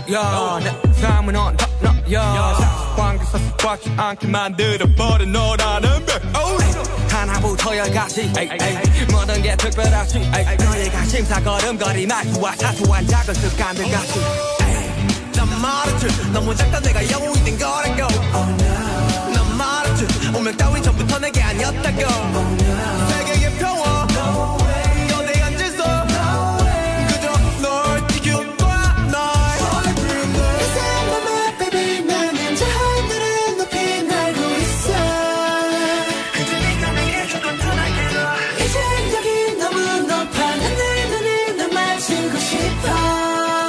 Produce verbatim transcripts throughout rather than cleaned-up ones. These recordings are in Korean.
야, 내 삶은 on top notch. 관계사 습관치 않게 만들어버린 너라는 백. 하나부터 열까지 모든 게 특별하지. 너의 관심사 걸음걸이 말투와 사소한 작은 습관들 같이. 난 말했지 너무 작다 내가 영웅이 된 거라고. 난 말했지 운명 따윈 전부터 내게 아니었다고. 세계의 평화 너내 앉아서 그저 널 지켜봐 날. It's in my mind baby 나는 저 하늘을 높이 날고 있어. 그저 네가 내게 조금 편하게 이제 여기 너무 높아 하늘 눈을 널 맞추고 싶어.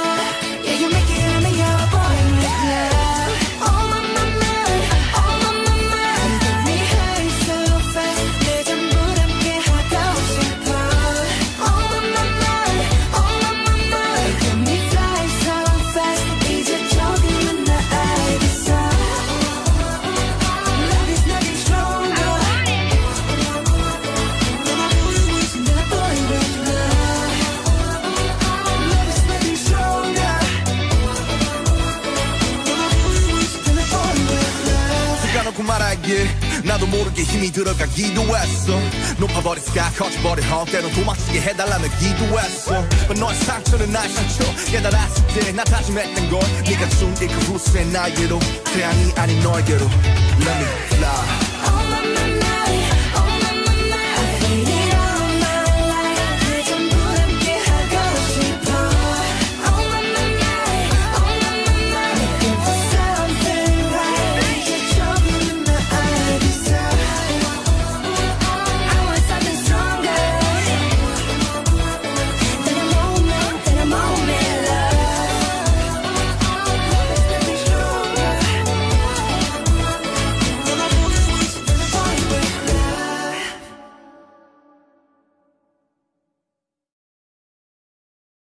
말하길 나도 모르게 힘이 들어가기도 했어. 높아버린 스카 커져버린 험 때론 도망치게 해달라며 기도했어. But 너의 상처는 나의 상처 깨달았을 때 나 다짐했던 건 네가 준 이 그 후세 나에게로 태양이 아닌 너에게로 Let me fly.